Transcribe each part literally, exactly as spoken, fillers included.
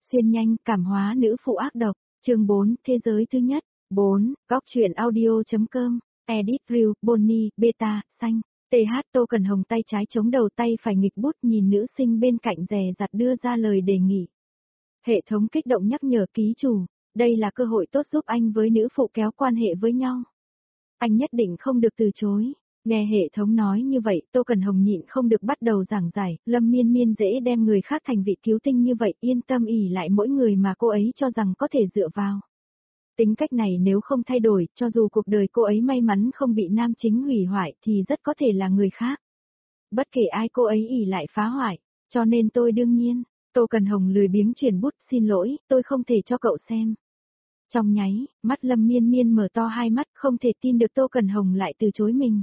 Xuyên nhanh, cảm hóa nữ phụ ác độc, chương bốn, thế giới thứ nhất, bốn, góc truyện audio.com, edit review, Bonnie, beta, xanh, tê hát Tô Cần Hồng tay trái chống đầu tay phải nghịch bút nhìn nữ sinh bên cạnh dè dặt đưa ra lời đề nghị. Hệ thống kích động nhắc nhở ký chủ, đây là cơ hội tốt giúp anh với nữ phụ kéo quan hệ với nhau. Anh nhất định không được từ chối. Nghe hệ thống nói như vậy, Tô Cần Hồng nhịn không được bắt đầu giảng giải, Lâm Miên Miên dễ đem người khác thành vị cứu tinh như vậy, yên tâm ỷ lại mỗi người mà cô ấy cho rằng có thể dựa vào. Tính cách này nếu không thay đổi, cho dù cuộc đời cô ấy may mắn không bị nam chính hủy hoại thì rất có thể là người khác. Bất kể ai cô ấy ỷ lại phá hoại, cho nên tôi đương nhiên, Tô Cần Hồng lười biếng chuyển bút, xin lỗi, tôi không thể cho cậu xem. Trong nháy, mắt Lâm Miên Miên mở to hai mắt, không thể tin được Tô Cần Hồng lại từ chối mình.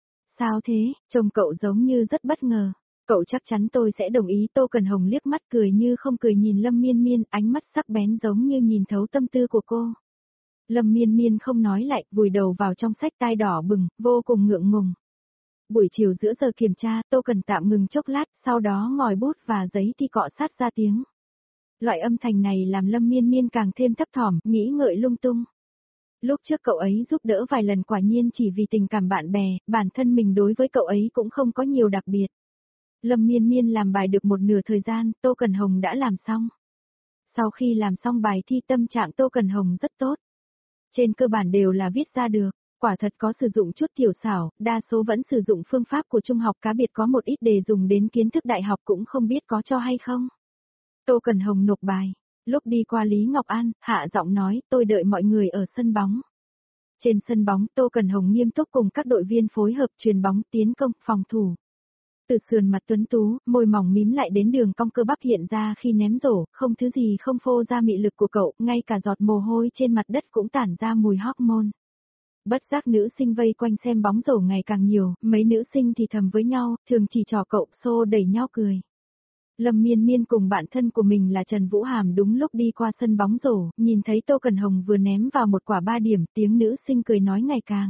Sao thế, trông cậu giống như rất bất ngờ. Cậu chắc chắn tôi sẽ đồng ý. Tô Cần Hồng liếc mắt cười như không cười nhìn Lâm Miên Miên, ánh mắt sắc bén giống như nhìn thấu tâm tư của cô. Lâm Miên Miên không nói lại, vùi đầu vào trong sách tai đỏ bừng, vô cùng ngượng ngùng. Buổi chiều giữa giờ kiểm tra, Tô Cần tạm ngừng chốc lát, sau đó ngòi bút và giấy thì cọ sát ra tiếng. Loại âm thanh này làm Lâm Miên Miên càng thêm thấp thỏm, nghĩ ngợi lung tung. Lúc trước cậu ấy giúp đỡ vài lần quả nhiên chỉ vì tình cảm bạn bè, bản thân mình đối với cậu ấy cũng không có nhiều đặc biệt. Lâm Miên Miên làm bài được một nửa thời gian, Tô Cần Hồng đã làm xong. Sau khi làm xong bài thi tâm trạng Tô Cần Hồng rất tốt. Trên cơ bản đều là viết ra được, quả thật có sử dụng chút tiểu xảo, đa số vẫn sử dụng phương pháp của trung học cá biệt, có một ít đề dùng đến kiến thức đại học cũng không biết có cho hay không. Tô Cần Hồng nộp bài. Lúc đi qua Lý Ngọc An, hạ giọng nói, tôi đợi mọi người ở sân bóng. Trên sân bóng, Tô Cần Hồng nghiêm túc cùng các đội viên phối hợp chuyền bóng, tiến công, phòng thủ. Từ sườn mặt tuấn tú, môi mỏng mím lại đến đường cong cơ bắp hiện ra khi ném rổ, không thứ gì không phô ra mị lực của cậu, ngay cả giọt mồ hôi trên mặt đất cũng tản ra mùi hormone. Bất giác nữ sinh vây quanh xem bóng rổ ngày càng nhiều, mấy nữ sinh thì thầm với nhau, thường chỉ trò cậu, xô đẩy nhau cười. Lâm Miên Miên cùng bạn thân của mình là Trần Vũ Hàm đúng lúc đi qua sân bóng rổ, nhìn thấy Tô Cần Hồng vừa ném vào một quả ba điểm, tiếng nữ sinh cười nói ngày càng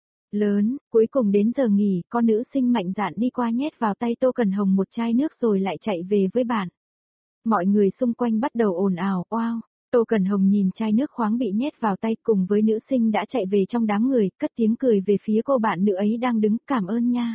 lớn. Cuối cùng đến giờ nghỉ, con nữ sinh mạnh dạn đi qua nhét vào tay Tô Cần Hồng một chai nước rồi lại chạy về với bạn. Mọi người xung quanh bắt đầu ồn ào, oao. Tô Cần Hồng nhìn chai nước khoáng bị nhét vào tay cùng với nữ sinh đã chạy về trong đám người, cất tiếng cười về phía cô bạn nữ ấy đang đứng, cảm ơn nha.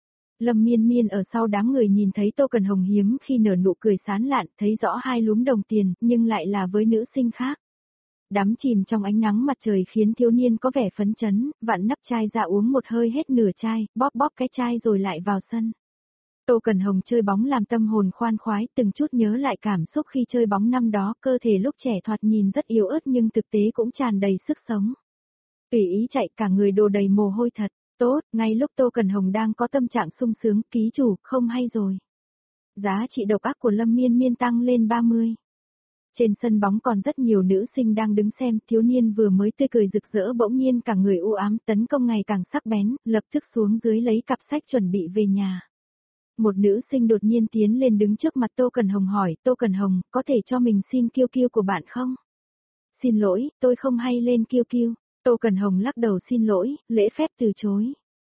Lâm Miên Miên ở sau đám người nhìn thấy Tô Cần Hồng hiếm khi nở nụ cười sán lạn, thấy rõ hai lúm đồng tiền, nhưng lại là với nữ sinh khác. Đắm chìm trong ánh nắng mặt trời khiến thiếu niên có vẻ phấn chấn, vặn nắp chai ra uống một hơi hết nửa chai, bóp bóp cái chai rồi lại vào sân. Tô Cần Hồng chơi bóng làm tâm hồn khoan khoái, từng chút nhớ lại cảm xúc khi chơi bóng năm đó, cơ thể lúc trẻ thoạt nhìn rất yếu ớt nhưng thực tế cũng tràn đầy sức sống. Tùy ý chạy cả người đổ đầy mồ hôi thật. Tốt, ngay lúc Tô Cần Hồng đang có tâm trạng sung sướng, ký chủ, không hay rồi. Giá trị độc ác của Lâm Miên Miên tăng lên ba mươi. Trên sân bóng còn rất nhiều nữ sinh đang đứng xem, thiếu niên vừa mới tươi cười rực rỡ bỗng nhiên cả người u ám, tấn công ngày càng sắc bén, lập tức xuống dưới lấy cặp sách chuẩn bị về nhà. Một nữ sinh đột nhiên tiến lên đứng trước mặt Tô Cần Hồng hỏi, Tô Cần Hồng, có thể cho mình xin kiêu kiêu của bạn không? Xin lỗi, tôi không hay lên kiêu kiêu. Tô Cần Hồng lắc đầu xin lỗi, lễ phép từ chối.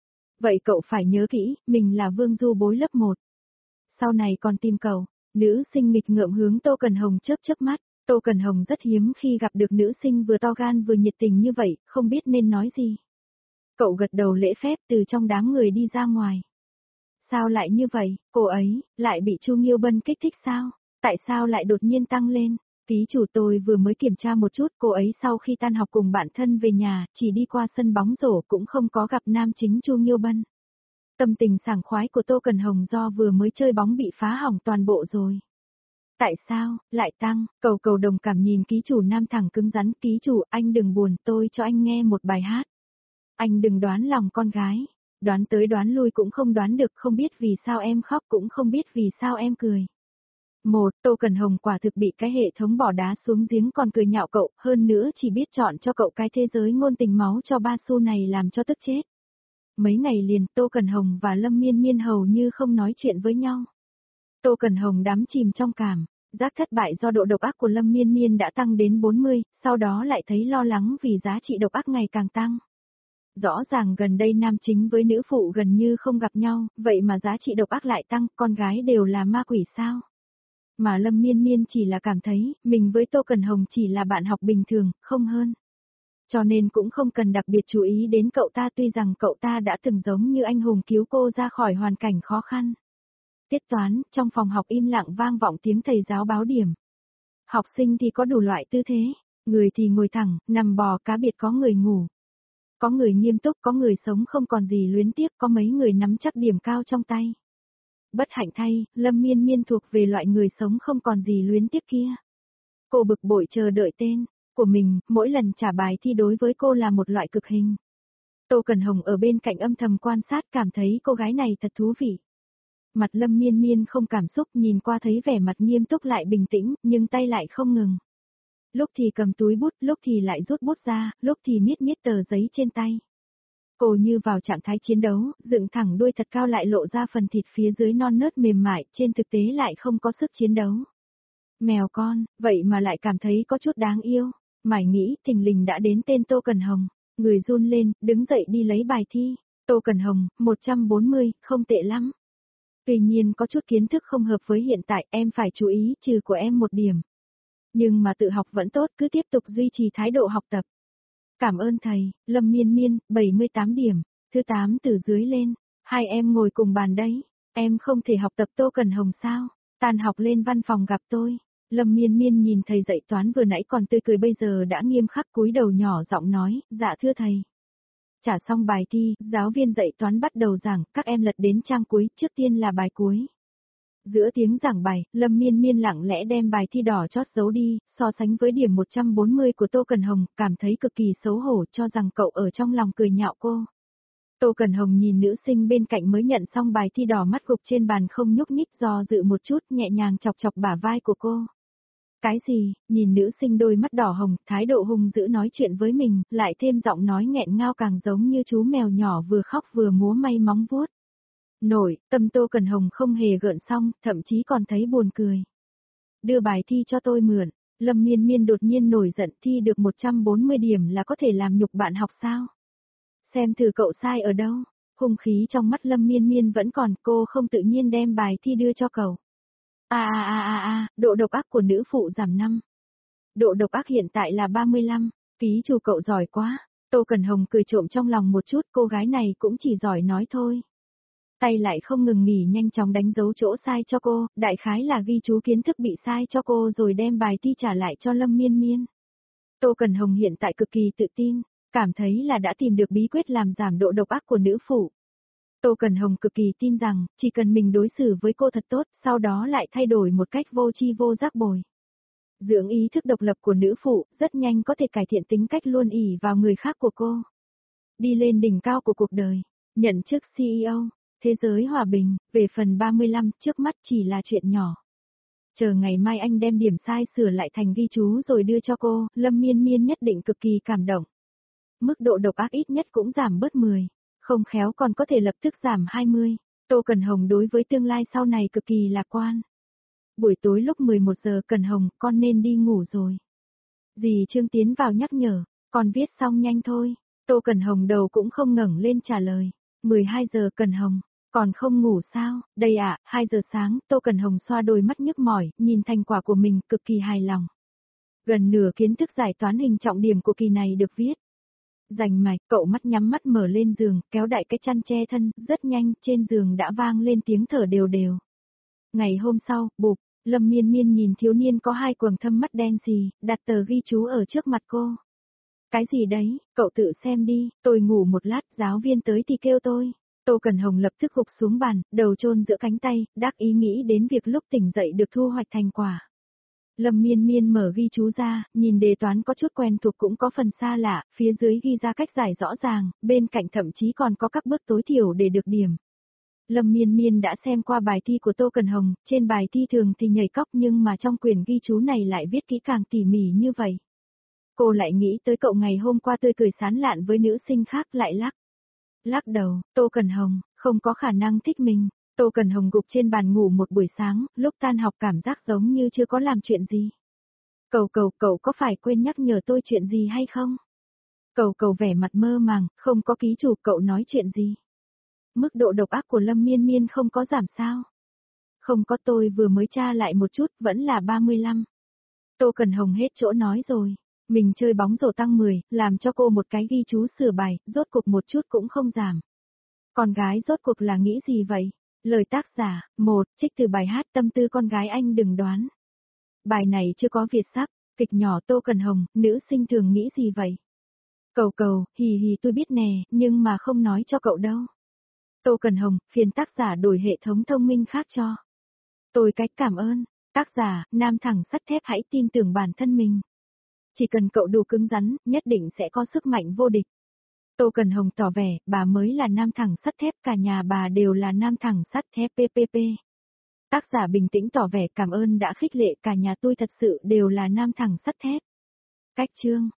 Vậy cậu phải nhớ kỹ, mình là Vương Du bối lớp một. Sau này còn tìm cậu. Nữ sinh nghịch ngợm hướng Tô Cần Hồng chớp chớp mắt. Tô Cần Hồng rất hiếm khi gặp được nữ sinh vừa to gan vừa nhiệt tình như vậy, không biết nên nói gì. Cậu gật đầu lễ phép từ trong đám người đi ra ngoài. Sao lại như vậy, cô ấy, lại bị Chu Nghiêu Bân kích thích sao? Tại sao lại đột nhiên tăng lên? Ký chủ tôi vừa mới kiểm tra một chút, cô ấy sau khi tan học cùng bạn thân về nhà, chỉ đi qua sân bóng rổ cũng không có gặp nam chính Chu Nghiêu Bân. Tâm tình sảng khoái của Tô Cần Hồng do vừa mới chơi bóng bị phá hỏng toàn bộ rồi. Tại sao, lại tăng, cầu cầu đồng cảm nhìn ký chủ nam thẳng cứng rắn, ký chủ anh đừng buồn, tôi cho anh nghe một bài hát. Anh đừng đoán lòng con gái, đoán tới đoán lui cũng không đoán được, không biết vì sao em khóc cũng không biết vì sao em cười. Một, Tô Cần Hồng quả thực bị cái hệ thống bỏ đá xuống giếng còn cười nhạo cậu, hơn nữa chỉ biết chọn cho cậu cái thế giới ngôn tình máu cho ba xu này làm cho tức chết. Mấy ngày liền Tô Cần Hồng và Lâm Miên Miên hầu như không nói chuyện với nhau. Tô Cần Hồng đắm chìm trong cảm giác thất bại do độ độc ác của Lâm Miên Miên đã tăng đến bốn mươi, sau đó lại thấy lo lắng vì giá trị độc ác ngày càng tăng. Rõ ràng gần đây nam chính với nữ phụ gần như không gặp nhau, vậy mà giá trị độc ác lại tăng, con gái đều là ma quỷ sao? Mà Lâm Miên Miên chỉ là cảm thấy, mình với Tô Cẩn Hồng chỉ là bạn học bình thường, không hơn. Cho nên cũng không cần đặc biệt chú ý đến cậu ta, tuy rằng cậu ta đã từng giống như anh hùng cứu cô ra khỏi hoàn cảnh khó khăn. Tiết toán, trong phòng học im lặng vang vọng tiếng thầy giáo báo điểm. Học sinh thì có đủ loại tư thế, người thì ngồi thẳng, nằm bò, cá biệt, có người ngủ. Có người nghiêm túc, có người sống không còn gì luyến tiếc, có mấy người nắm chắc điểm cao trong tay. Bất hạnh thay, Lâm Miên Miên thuộc về loại người sống không còn gì luyến tiếc kia. Cô bực bội chờ đợi tên của mình, mỗi lần trả bài thi đối với cô là một loại cực hình. Tô Cẩn Hồng ở bên cạnh âm thầm quan sát, cảm thấy cô gái này thật thú vị. Mặt Lâm Miên Miên không cảm xúc, nhìn qua thấy vẻ mặt nghiêm túc lại bình tĩnh, nhưng tay lại không ngừng. Lúc thì cầm túi bút, lúc thì lại rút bút ra, lúc thì miết miết tờ giấy trên tay. Cô như vào trạng thái chiến đấu, dựng thẳng đuôi thật cao lại lộ ra phần thịt phía dưới non nớt mềm mại, trên thực tế lại không có sức chiến đấu. Mèo con, vậy mà lại cảm thấy có chút đáng yêu. Mải nghĩ, thình lình đã đến tên Tô Cẩn Hồng. Người run lên, đứng dậy đi lấy bài thi. Tô Cẩn Hồng, một trăm bốn mươi, không tệ lắm. Tuy nhiên có chút kiến thức không hợp với hiện tại, em phải chú ý, trừ của em một điểm. Nhưng mà tự học vẫn tốt, cứ tiếp tục duy trì thái độ học tập. Cảm ơn thầy. Lâm Miên Miên, bảy mươi tám điểm. Thứ tám từ dưới lên. Hai em ngồi cùng bàn đấy. Em không thể học tập Tô Cẩn Hồng sao? Tan học lên văn phòng gặp tôi. Lâm Miên Miên nhìn thầy dạy toán vừa nãy còn tươi cười bây giờ đã nghiêm khắc, cúi đầu nhỏ giọng nói, dạ thưa thầy. Trả xong bài thi, giáo viên dạy toán bắt đầu giảng, các em lật đến trang cuối, trước tiên là bài cuối. Giữa tiếng giảng bài, Lâm Miên Miên lặng lẽ đem bài thi đỏ chót giấu đi, so sánh với điểm một trăm bốn mươi của Tô Cẩn Hồng, cảm thấy cực kỳ xấu hổ, cho rằng cậu ở trong lòng cười nhạo cô. Tô Cẩn Hồng nhìn nữ sinh bên cạnh mới nhận xong bài thi đỏ, mắt gục trên bàn không nhúc nhích, do dự một chút, nhẹ nhàng chọc chọc bả vai của cô. Cái gì? Nhìn nữ sinh đôi mắt đỏ hồng, thái độ hung dữ nói chuyện với mình, lại thêm giọng nói nghẹn ngào càng giống như chú mèo nhỏ vừa khóc vừa múa may móng vuốt. Nổi, tâm Tô Cẩn Hồng không hề gợn xong, thậm chí còn thấy buồn cười. Đưa bài thi cho tôi mượn. Lâm Miên Miên đột nhiên nổi giận, thi được một trăm bốn mươi điểm là có thể làm nhục bạn học sao? Xem thử cậu sai ở đâu. Hung khí trong mắt Lâm Miên Miên vẫn còn, cô không tự nhiên đem bài thi đưa cho cậu. À à à à à, độ độc ác của nữ phụ giảm năm. Độ độc ác hiện tại là ba mươi lăm, ký chủ cậu giỏi quá. Tô Cẩn Hồng cười trộm trong lòng một chút, cô gái này cũng chỉ giỏi nói thôi. Tay lại không ngừng nghỉ nhanh chóng đánh dấu chỗ sai cho cô, đại khái là ghi chú kiến thức bị sai cho cô rồi đem bài thi trả lại cho Lâm Miên Miên. Tô Cẩn Hồng hiện tại cực kỳ tự tin, cảm thấy là đã tìm được bí quyết làm giảm độ độc ác của nữ phụ. Tô Cẩn Hồng cực kỳ tin rằng, chỉ cần mình đối xử với cô thật tốt, sau đó lại thay đổi một cách vô tri vô giác bồi. Dưỡng ý thức độc lập của nữ phụ, rất nhanh có thể cải thiện tính cách luôn ỷ vào người khác của cô. Đi lên đỉnh cao của cuộc đời, nhận chức xê e ô, thế giới hòa bình, về phần ba mươi lăm, trước mắt chỉ là chuyện nhỏ. Chờ ngày mai anh đem điểm sai sửa lại thành ghi chú rồi đưa cho cô, Lâm Miên Miên nhất định cực kỳ cảm động. Mức độ độc ác ít nhất cũng giảm bớt mười. Không khéo còn có thể lập tức giảm hai mươi. Tô Cẩn Hồng đối với tương lai sau này cực kỳ lạc quan. Buổi tối lúc mười một giờ, Cẩn Hồng, con nên đi ngủ rồi. Dì Trương tiến vào nhắc nhở, con viết xong nhanh thôi. Tô Cẩn Hồng đầu cũng không ngẩng lên trả lời. mười hai giờ, Cẩn Hồng, còn không ngủ sao? Đây ạ, à, hai giờ sáng, Tô Cẩn Hồng xoa đôi mắt nhức mỏi, nhìn thành quả của mình cực kỳ hài lòng. Gần nửa kiến thức giải toán hình trọng điểm của kỳ này được viết. Rành mạch, cậu mắt nhắm mắt mở lên giường, kéo đại cái chăn che thân, rất nhanh, trên giường đã vang lên tiếng thở đều đều. Ngày hôm sau, bụp, Lâm Miên Miên nhìn thiếu niên có hai quầng thâm mắt đen xì, đặt tờ ghi chú ở trước mặt cô. Cái gì đấy, cậu tự xem đi, tôi ngủ một lát, giáo viên tới thì kêu tôi. Tô Cẩn Hồng lập tức gục xuống bàn, đầu chôn giữa cánh tay, đắc ý nghĩ đến việc lúc tỉnh dậy được thu hoạch thành quả. Lâm Miên Miên mở ghi chú ra, nhìn đề toán có chút quen thuộc cũng có phần xa lạ, phía dưới ghi ra cách giải rõ ràng, bên cạnh thậm chí còn có các bước tối thiểu để được điểm. Lâm Miên Miên đã xem qua bài thi của Tô Cẩn Hồng, trên bài thi thường thì nhảy cóc nhưng mà trong quyển ghi chú này lại viết kỹ càng tỉ mỉ như vậy. Cô lại nghĩ tới cậu ngày hôm qua tươi cười sán lạn với nữ sinh khác, lại lắc. Lắc đầu, Tô Cẩn Hồng, không có khả năng thích mình. Tô Cẩn Hồng gục trên bàn ngủ một buổi sáng, lúc tan học cảm giác giống như chưa có làm chuyện gì. Cầu cầu, cậu có phải quên nhắc nhở tôi chuyện gì hay không? Cầu cầu vẻ mặt mơ màng, không có ký chủ, cậu nói chuyện gì? Mức độ độc ác của Lâm Miên Miên không có giảm sao? Không có, tôi vừa mới tra lại một chút, vẫn là ba mươi lăm. Tô Cần Hồng hết chỗ nói rồi. Mình chơi bóng rổ tăng mười, làm cho cô một cái ghi chú sửa bài, rốt cuộc một chút cũng không giảm. Con gái rốt cuộc là nghĩ gì vậy? Lời tác giả, một, trích từ bài hát Tâm tư con gái anh đừng đoán. Bài này chưa có Việt sắp, kịch nhỏ Tô Cần Hồng, nữ sinh thường nghĩ gì vậy? Cầu cầu, hì hì tôi biết nè, nhưng mà không nói cho cậu đâu. Tô Cần Hồng, phiền tác giả đổi hệ thống thông minh khác cho. Tôi cách cảm ơn. Tác giả, nam thẳng sắt thép hãy tin tưởng bản thân mình. Chỉ cần cậu đủ cứng rắn, nhất định sẽ có sức mạnh vô địch. Tô Cần Hồng tỏ vẻ, bà mới là nam thẳng sắt thép, cả nhà bà đều là nam thẳng sắt thép pê pê pê. Tác giả bình tĩnh tỏ vẻ cảm ơn đã khích lệ, cả nhà tôi thật sự đều là nam thẳng sắt thép. Cách chương